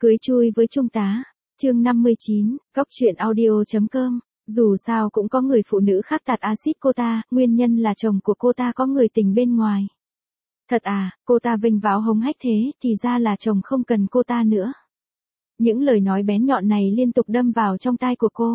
Cưới chui với trung tá. Chương 59, góc truyện audio.com. Dù sao cũng có người phụ nữ khác tạt axit cô ta, nguyên nhân là chồng của cô ta có người tình bên ngoài. Thật à, cô ta vênh váo hống hách thế, thì ra là chồng không cần cô ta nữa. Những lời nói bén nhọn này liên tục đâm vào trong tai của cô.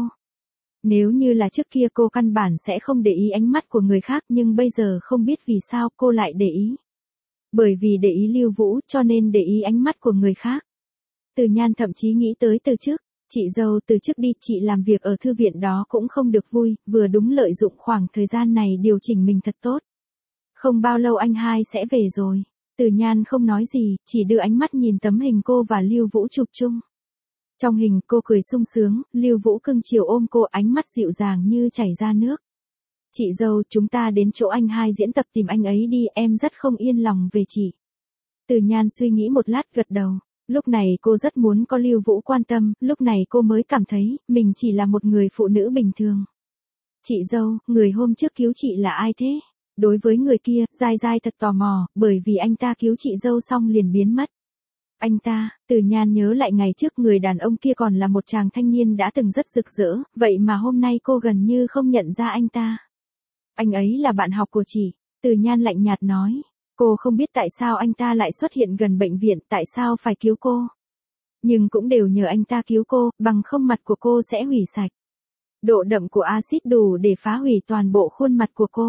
Nếu như là trước kia cô căn bản sẽ không để ý ánh mắt của người khác, nhưng bây giờ không biết vì sao cô lại để ý. Bởi vì để ý Lưu Vũ cho nên để ý ánh mắt của người khác. Từ Nhan thậm chí nghĩ tới từ trước, chị dâu từ trước đi, chị làm việc ở thư viện đó cũng không được vui, vừa đúng lợi dụng khoảng thời gian này điều chỉnh mình thật tốt. Không bao lâu anh hai sẽ về rồi. Từ Nhan không nói gì, chỉ đưa ánh mắt nhìn tấm hình cô và Lưu Vũ chụp chung. Trong hình cô cười sung sướng, Lưu Vũ cưng chiều ôm cô, ánh mắt dịu dàng như chảy ra nước. Chị dâu, chúng ta đến chỗ anh hai diễn tập tìm anh ấy đi, em rất không yên lòng về chị. Từ Nhan suy nghĩ một lát gật đầu. Lúc này cô rất muốn có Lưu Vũ quan tâm, lúc này cô mới cảm thấy, mình chỉ là một người phụ nữ bình thường. Chị dâu, người hôm trước cứu chị là ai thế? Đối với người kia, Giai Giai thật tò mò, bởi vì anh ta cứu chị dâu xong liền biến mất. Anh ta, Từ Nhan nhớ lại ngày trước người đàn ông kia còn là một chàng thanh niên đã từng rất rực rỡ, vậy mà hôm nay cô gần như không nhận ra anh ta. Anh ấy là bạn học của chị, Từ Nhan lạnh nhạt nói. Cô không biết tại sao anh ta lại xuất hiện gần bệnh viện, tại sao phải cứu cô. Nhưng cũng đều nhờ anh ta cứu cô, bằng không mặt của cô sẽ hủy sạch. Độ đậm của axit đủ để phá hủy toàn bộ khuôn mặt của cô.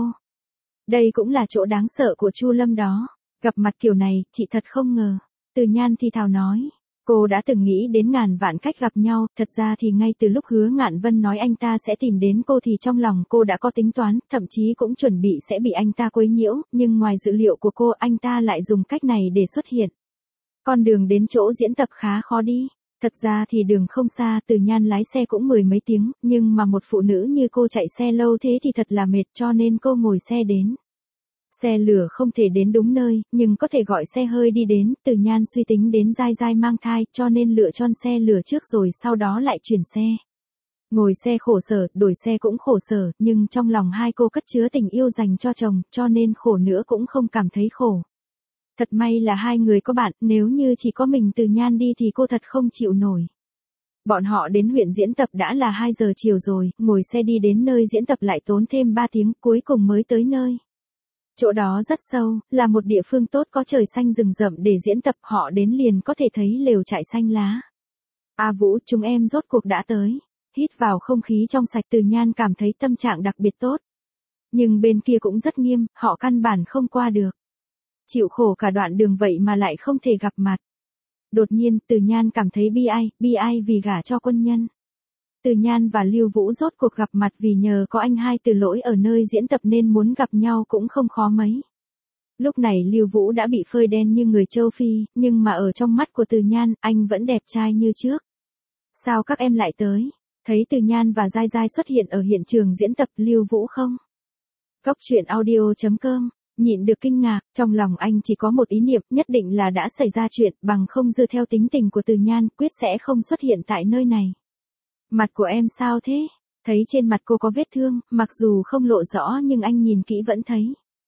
Đây cũng là chỗ đáng sợ của Chu Lâm đó. Gặp mặt kiểu này, chị thật không ngờ. Từ Nhan thì thào nói. Cô đã từng nghĩ đến ngàn vạn cách gặp nhau, thật ra thì ngay từ lúc Hứa Ngạn Vân nói anh ta sẽ tìm đến cô thì trong lòng cô đã có tính toán, thậm chí cũng chuẩn bị sẽ bị anh ta quấy nhiễu, nhưng ngoài dự liệu của cô, anh ta lại dùng cách này để xuất hiện. Con đường đến chỗ diễn tập khá khó đi. Thật ra thì đường không xa, Từ Nhan lái xe cũng 10 mấy tiếng, nhưng mà một phụ nữ như cô chạy xe lâu thế thì thật là mệt, cho nên cô ngồi xe đến. Xe lửa không thể đến đúng nơi, nhưng có thể gọi xe hơi đi đến. Từ Nhan suy tính đến Giai Giai mang thai, cho nên lựa chọn xe lửa trước rồi sau đó lại chuyển xe. Ngồi xe khổ sở, đổi xe cũng khổ sở, nhưng trong lòng hai cô cất chứa tình yêu dành cho chồng, cho nên khổ nữa cũng không cảm thấy khổ. Thật may là hai người có bạn, nếu như chỉ có mình Từ Nhan đi thì cô thật không chịu nổi. Bọn họ đến huyện diễn tập đã là 2 giờ chiều rồi, ngồi xe đi đến nơi diễn tập lại tốn thêm 3 tiếng, cuối cùng mới tới nơi. Chỗ đó rất sâu, là một địa phương tốt có trời xanh rừng rậm để diễn tập, họ đến liền có thể thấy lều trại xanh lá. A Vũ, chúng em rốt cuộc đã tới. Hít vào không khí trong sạch, Từ Nhan cảm thấy tâm trạng đặc biệt tốt. Nhưng bên kia cũng rất nghiêm, họ căn bản không qua được. Chịu khổ cả đoạn đường vậy mà lại không thể gặp mặt. Đột nhiên, Từ Nhan cảm thấy bi ai vì gả cho quân nhân. Từ Nhan và Lưu Vũ rốt cuộc gặp mặt vì nhờ có anh hai Từ Lỗi ở nơi diễn tập nên muốn gặp nhau cũng không khó mấy. Lúc này Lưu Vũ đã bị phơi đen như người châu Phi, nhưng mà ở trong mắt của Từ Nhan, anh vẫn đẹp trai như trước. Sao các em lại tới? Thấy Từ Nhan và Giai Giai xuất hiện ở hiện trường diễn tập, Lưu Vũ không? Góc truyện audio.com. Nhịn được kinh ngạc, trong lòng anh chỉ có một ý niệm, nhất định là đã xảy ra chuyện, bằng không dựa theo tính tình của Từ Nhan, quyết sẽ không xuất hiện tại nơi này. Mặt của em sao thế? Thấy trên mặt cô có vết thương, mặc dù không lộ rõ nhưng anh nhìn kỹ vẫn thấy.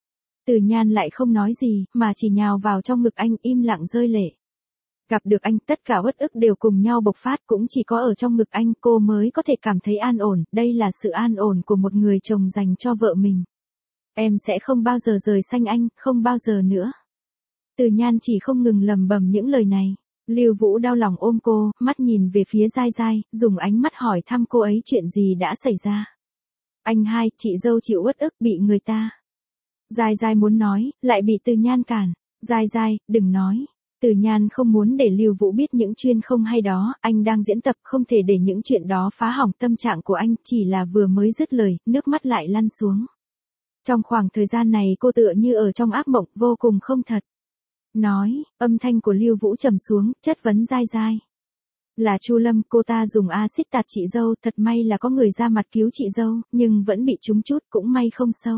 Từ Nhan lại không nói gì, mà chỉ nhào vào trong ngực anh, im lặng rơi lệ. Gặp được anh, tất cả uất ức đều cùng nhau bộc phát, cũng chỉ có ở trong ngực anh cô mới có thể cảm thấy an ổn, đây là sự an ổn của một người chồng dành cho vợ mình. Em sẽ không bao giờ rời xa anh, không bao giờ nữa. Từ Nhan chỉ không ngừng lẩm bẩm những lời này. Lưu Vũ đau lòng ôm cô, mắt nhìn về phía Giai Giai, dùng ánh mắt hỏi thăm cô ấy chuyện gì đã xảy ra. Anh hai, chị dâu chịu uất ức bị người ta. Giai Giai muốn nói, lại bị Từ Nhan cản. Giai Giai, đừng nói. Từ Nhan không muốn để Lưu Vũ biết những chuyện không hay đó, anh đang diễn tập, không thể để những chuyện đó phá hỏng tâm trạng của anh, chỉ là vừa mới dứt lời, nước mắt lại lăn xuống. Trong khoảng thời gian này cô tựa như ở trong ác mộng, vô cùng không thật. Nói, âm thanh của Lưu Vũ trầm xuống, chất vấn Giai Giai. Là Chu Lâm, cô ta dùng axit tạt chị dâu, thật may là có người ra mặt cứu chị dâu, nhưng vẫn bị trúng chút, cũng may không sâu.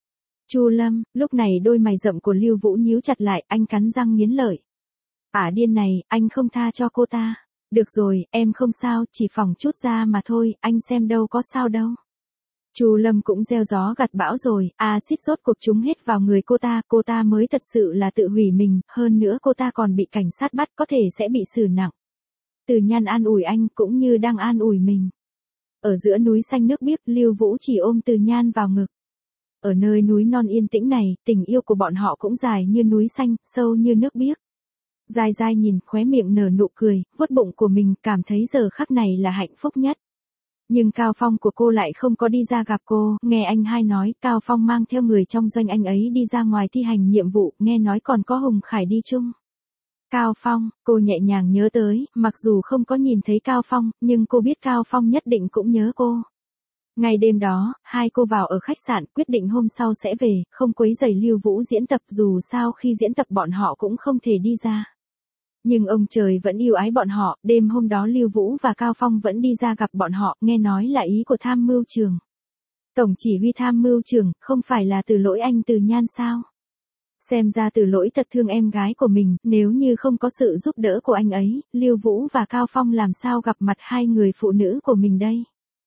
Chu Lâm, lúc này đôi mày rậm của Lưu Vũ nhíu chặt lại, anh cắn răng nghiến lợi. Điên này, anh không tha cho cô ta. Được rồi, em không sao, chỉ phỏng chút ra mà thôi, anh xem đâu có sao đâu. Chu Lâm cũng gieo gió gặt bão rồi, axit rốt cuộc trúng hết vào người cô ta mới thật sự là tự hủy mình, hơn nữa cô ta còn bị cảnh sát bắt, có thể sẽ bị xử nặng. Từ Nhan an ủi anh cũng như đang an ủi mình. Ở giữa núi xanh nước biếc, Lưu Vũ chỉ ôm Từ Nhan vào ngực. Ở nơi núi non yên tĩnh này, tình yêu của bọn họ cũng dài như núi xanh, sâu như nước biếc. Giai Giai nhìn, khóe miệng nở nụ cười, vuốt bụng của mình, cảm thấy giờ khắc này là hạnh phúc nhất. Nhưng Cao Phong của cô lại không có đi ra gặp cô, nghe anh hai nói, Cao Phong mang theo người trong doanh anh ấy đi ra ngoài thi hành nhiệm vụ, nghe nói còn có Hùng Khải đi chung. Cao Phong, cô nhẹ nhàng nhớ tới, mặc dù không có nhìn thấy Cao Phong, nhưng cô biết Cao Phong nhất định cũng nhớ cô. Ngày đêm đó, hai cô vào ở khách sạn, quyết định hôm sau sẽ về, không quấy rầy Lưu Vũ diễn tập, dù sao khi diễn tập bọn họ cũng không thể đi ra. Nhưng ông trời vẫn yêu ái bọn họ, đêm hôm đó Lưu Vũ và Cao Phong vẫn đi ra gặp bọn họ, nghe nói là ý của tham mưu trưởng. Tổng chỉ huy tham mưu trưởng, không phải là Từ Lỗi anh Từ Nhan sao? Xem ra Từ Lỗi thật thương em gái của mình, nếu như không có sự giúp đỡ của anh ấy, Lưu Vũ và Cao Phong làm sao gặp mặt hai người phụ nữ của mình đây?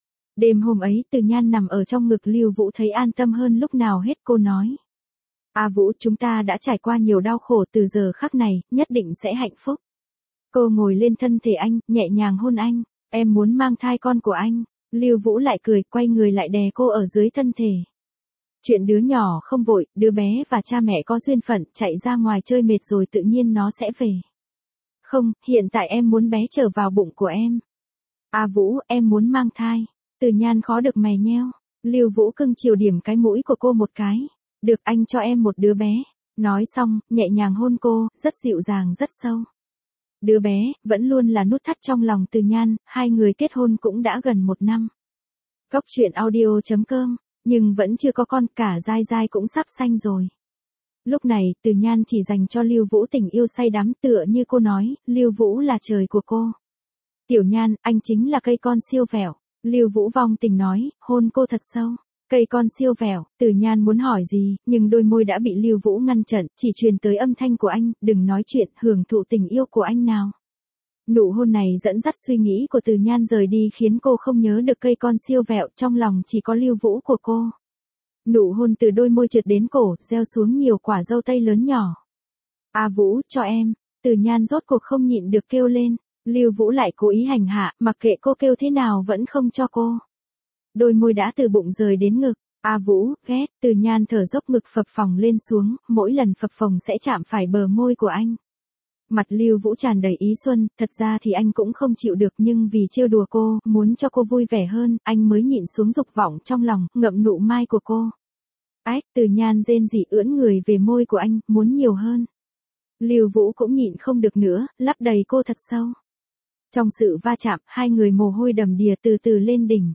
Đêm hôm ấy, Từ Nhan nằm ở trong ngực Lưu Vũ thấy an tâm hơn lúc nào hết, cô nói. A Vũ, chúng ta đã trải qua nhiều đau khổ, từ giờ khắc này, nhất định sẽ hạnh phúc. Cô ngồi lên thân thể anh, nhẹ nhàng hôn anh. Em muốn mang thai con của anh. Lưu Vũ lại cười, quay người lại đè cô ở dưới thân thể. Chuyện đứa nhỏ không vội, đứa bé và cha mẹ có duyên phận, chạy ra ngoài chơi mệt rồi tự nhiên nó sẽ về. Không, hiện tại em muốn bé trở vào bụng của em. A Vũ, em muốn mang thai. Từ Nhan khó được mày nheo. Lưu Vũ cưng chiều điểm cái mũi của cô một cái. Được, anh cho em một đứa bé. Nói xong, nhẹ nhàng hôn cô, rất dịu dàng rất sâu. Đứa bé, vẫn luôn là nút thắt trong lòng Từ Nhan, hai người kết hôn cũng đã gần 1 năm. Góc truyện audio.com, nhưng vẫn chưa có con, cả Giai Giai cũng sắp sanh rồi. Lúc này, Từ Nhan chỉ dành cho Lưu Vũ tình yêu say đắm, tựa như cô nói, Lưu Vũ là trời của cô. Tiểu Nhan, anh chính là cây con siêu vẹo. Lưu Vũ vong tình nói, hôn cô thật sâu. Cây con siêu vẹo, Từ Nhan muốn hỏi gì, nhưng đôi môi đã bị Lưu Vũ ngăn chặn, chỉ truyền tới âm thanh của anh, đừng nói chuyện, hưởng thụ tình yêu của anh nào. Nụ hôn này dẫn dắt suy nghĩ của Từ Nhan rời đi khiến cô không nhớ được cây con siêu vẹo, trong lòng chỉ có Lưu Vũ của cô. Nụ hôn từ đôi môi trượt đến cổ, gieo xuống nhiều quả dâu tây lớn nhỏ. A Vũ, cho em. Từ Nhan rốt cuộc không nhịn được kêu lên. Lưu Vũ lại cố ý hành hạ, mặc kệ cô kêu thế nào vẫn không cho cô. Đôi môi đã từ bụng rời đến ngực. A Vũ, ghét. Từ Nhan thở dốc, ngực phập phồng lên xuống, mỗi lần phập phồng sẽ chạm phải bờ môi của anh. Mặt Lưu Vũ tràn đầy ý xuân, thật ra thì anh cũng không chịu được, nhưng vì trêu đùa cô, muốn cho cô vui vẻ hơn, anh mới nhịn xuống dục vọng trong lòng, ngậm nụ mai của cô. Ách, Từ Nhan rên rỉ ưỡn người về môi của anh, muốn nhiều hơn. Lưu Vũ cũng nhịn không được nữa, lấp đầy cô thật sâu. Trong sự va chạm, hai người mồ hôi đầm đìa từ từ lên đỉnh.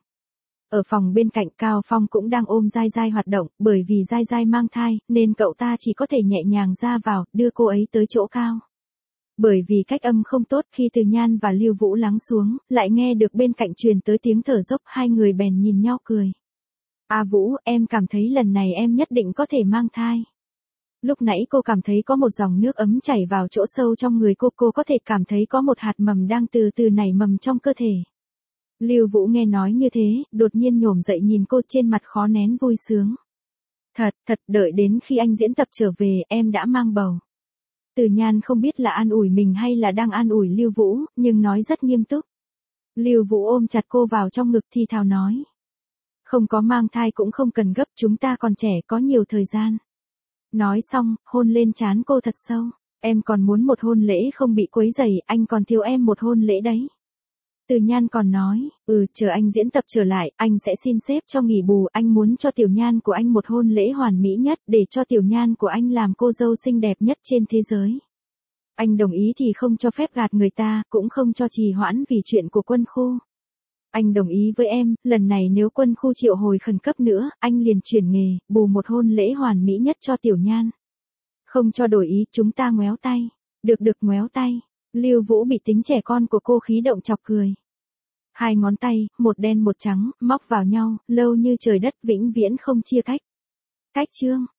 Ở phòng bên cạnh, Cao Phong cũng đang ôm Giai Giai hoạt động, bởi vì Giai Giai mang thai, nên cậu ta chỉ có thể nhẹ nhàng ra vào, đưa cô ấy tới chỗ cao. Bởi vì cách âm không tốt, khi Từ Nhan và Lưu Vũ lắng xuống, lại nghe được bên cạnh truyền tới tiếng thở dốc, hai người bèn nhìn nhau cười. A Vũ, em cảm thấy lần này em nhất định có thể mang thai. Lúc nãy cô cảm thấy có một dòng nước ấm chảy vào chỗ sâu trong người cô có thể cảm thấy có một hạt mầm đang từ từ nảy mầm trong cơ thể. Lưu Vũ nghe nói như thế, đột nhiên nhổm dậy nhìn cô, trên mặt khó nén vui sướng. Thật, đợi đến khi anh diễn tập trở về, em đã mang bầu. Từ Nhan không biết là an ủi mình hay là đang an ủi Lưu Vũ, nhưng nói rất nghiêm túc. Lưu Vũ ôm chặt cô vào trong ngực thi thào nói. Không có mang thai cũng không cần gấp, chúng ta còn trẻ, có nhiều thời gian. Nói xong, hôn lên trán cô thật sâu. Em còn muốn một hôn lễ không bị quấy rầy, anh còn thiếu em một hôn lễ đấy. Từ Nhan còn nói, chờ anh diễn tập trở lại, anh sẽ xin sếp cho nghỉ bù, anh muốn cho Tiểu Nhan của anh một hôn lễ hoàn mỹ nhất, để cho Tiểu Nhan của anh làm cô dâu xinh đẹp nhất trên thế giới. Anh đồng ý thì không cho phép gạt người ta, cũng không cho trì hoãn vì chuyện của quân khu. Anh đồng ý với em, lần này nếu quân khu triệu hồi khẩn cấp nữa, anh liền chuyển nghề, bù một hôn lễ hoàn mỹ nhất cho Tiểu Nhan. Không cho đổi ý, chúng ta ngoéo tay. Được ngoéo tay. Lưu Vũ bị tính trẻ con của cô khí động chọc cười. Hai ngón tay, một đen một trắng, móc vào nhau, lâu như trời đất, vĩnh viễn không chia cách. Cách chương.